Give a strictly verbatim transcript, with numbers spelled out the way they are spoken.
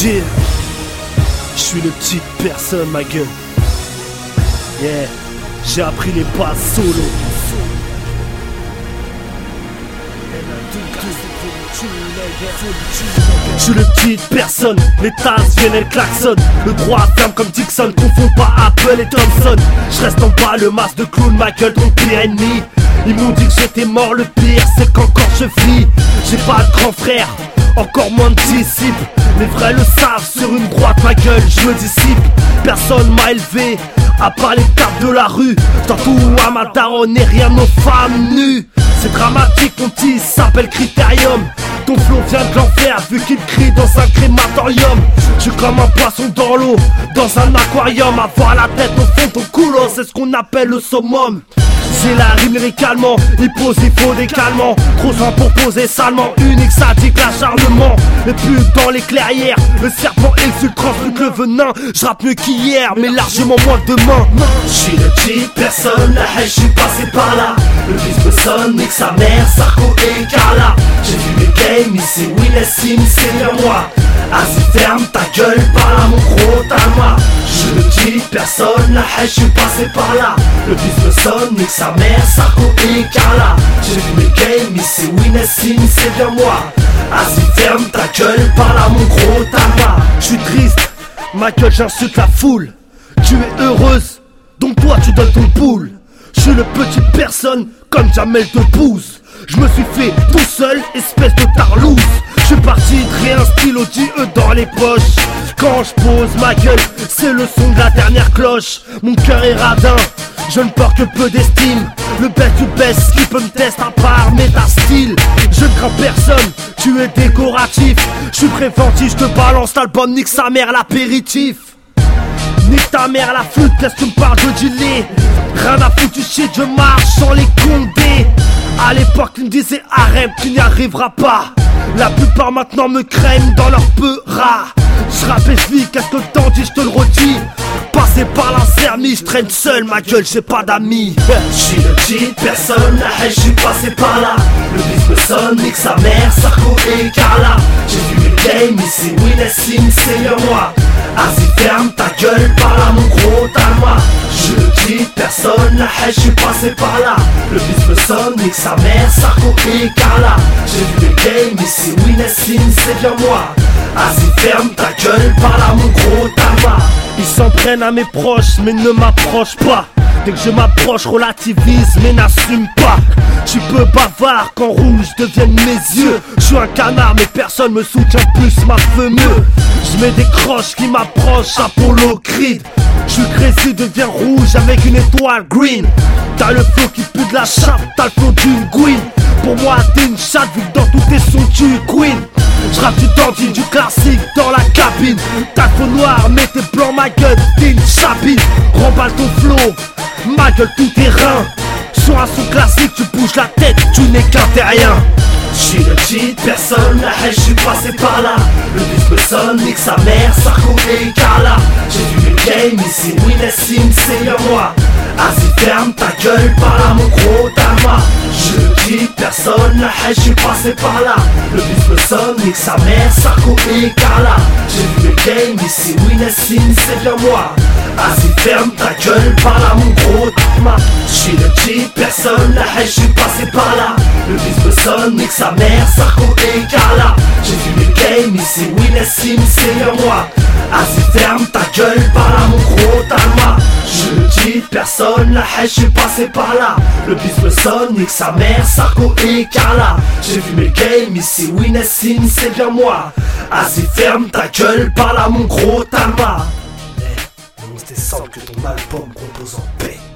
Yeah, je suis le petite personne, ma gueule. Yeah, j'ai appris les bases solo. Je suis le petite personne, les tasses viennent, elles klaxonnent. Le droit ferme comme Dixon, confonds pas Apple et Thompson. Je reste en bas, le masque de clown, ma gueule, ton pire ennemi. Ils m'ont dit que j'étais mort, le pire c'est qu'encore je vis. J'ai pas de grand frère, encore moins de disciples. Les vrais le savent, sur une droite ma gueule je me dissipe. Personne m'a élevé, à part les tapes de la rue. J'dors à ma daronne et rien aux femmes nues. C'est dramatique, mon petit s'appelle Critérium. Ton flow vient de l'enfer vu qu'il crie dans un crématorium. Je suis comme un poisson dans l'eau, dans un aquarium. Avoir la tête au fond de ton couloir, c'est ce qu'on appelle le summum. J'ai la rime lyricalement, il pose, il faut des calmants. Trop soin pour poser salement, unique sadique l'acharnement. Les putes dans les clairières, le serpent exulte, transmute le venin. J'rappe mieux qu'hier, mais largement moins que demain. J'suis le type personne, la haine j'suis passé par là. Le fils me sonne, nique sa mère, Sarko et Carla. J'ai vu mes games, ici Will Sim, c'est bien moi. Vas-y ferme ta gueule, parle à mon gros talma. J'suis le type personne, la haine j'suis passé par là. Le fils me sonne, nique sa mère, Sarko et Carla. J'ai vu mes games, ici Will Sim, c'est bien moi. Vas-y ferme ta gueule, parle à mon gros talma. J'suis triste, ma gueule j'insulte la foule. Tu es heureuse, donc toi tu donnes ton poule. J'suis le petit personne, comme Jamel te pousse. J'me suis fait tout seul, espèce de tarlouse. J'suis parti de rien, stylo D E dans les poches. Quand j'pose ma gueule, c'est le son de la dernière cloche. Mon cœur est radin, je ne porte que peu d'estime. Le best du best qui peut me tester à part méta style. Je ne crains personne, tu es décoratif. J'suis préventif, j'te balance l'album, nique sa mère l'apéritif. Nique ta mère la flûte, laisse que me parle de gilet. Rien à foutre du shit, je marche sans les condés. À l'époque ils me disaient arrête, tu n'y arriveras pas. La plupart maintenant me craignent dans leur peu rare. J'rappe et j'vis, qu'est-ce que t'en dis, j'te le redis. Passé par l'insermi, j'traîne seul, ma gueule, j'ai pas d'amis. J'suis le type personne, la haine j'suis passé par là. Le fils me sonne, nique sa mère, Sarko et Carla. J'ai vu mes games, ici Will Sim, c'est bien moi. Vas-y ferme ta gueule, parle à mon gros talma. J'suis le type personne, la haine j'suis passé par là. Le fils me sonne, nique sa mère, Sarko et Carla. J'ai vu mes games, ici Will Sim, c'est bien moi. Vas-y ferme ta gueule, parle à mon gros talma. Ils s'en prennent à mes proches mais ne m'approchent pas. Dès que je m'approche, relativise mais n'assume pas. Tu peux bavard quand rouge deviennent mes yeux. Je suis un canard mais personne me soutient plus, ma feu mieux. Je mets des croches qui m'approchent, Apollo Creed. Je suis crazy, deviens rouge avec une étoile green. T'as le flow qui pue de la chape, t'as le flow d'une queen. Pour moi t'es une chatte vu que dans tous tes sons tu es queen. J'rappe du dandy, du classique dans la cabine. T'as le faux noir mais t'es blanc, ma gueule t'es une chapine. Remballe ton flow, ma gueule tout terrain. Sur un son classique tu bouges la tête, tu n'es qu'un terrien. J'suis le type personne, la haine j'suis passé par là. Le fils me sonne, nique sa mère, Sarko et Carla. J'ai vu mes games, ici Will Sim, c'est bien moi. Vas-y ferme ta gueule, parle à mon gros talma. J'suis le type personne, la haine j'suis passé par là. Le fils me sonne, nique sa mère, Sarko et Carla. J'ai vu mes games, ici Will Sim, c'est bien moi. Vas-y ferme ta gueule, parle à mon gros talma. J'suis le type personne, la haine j'suis passé par là. Le fils me sonne, nique sa mère, Sarko et Carla. J'ai vu mes games, ici Will Sim, c'est bien moi. Vas-y ferme ta gueule, parle à mon gros talma. Je le dis personne, la haine j'suis passé par là. Le fils me sonne, nique sa mère, Sarko et Carla. J'ai vu mes games, ici Will Sim, c'est bien moi. Vas-y ferme ta gueule, parle à mon gros talma. C'était simple que ton album compose en paix.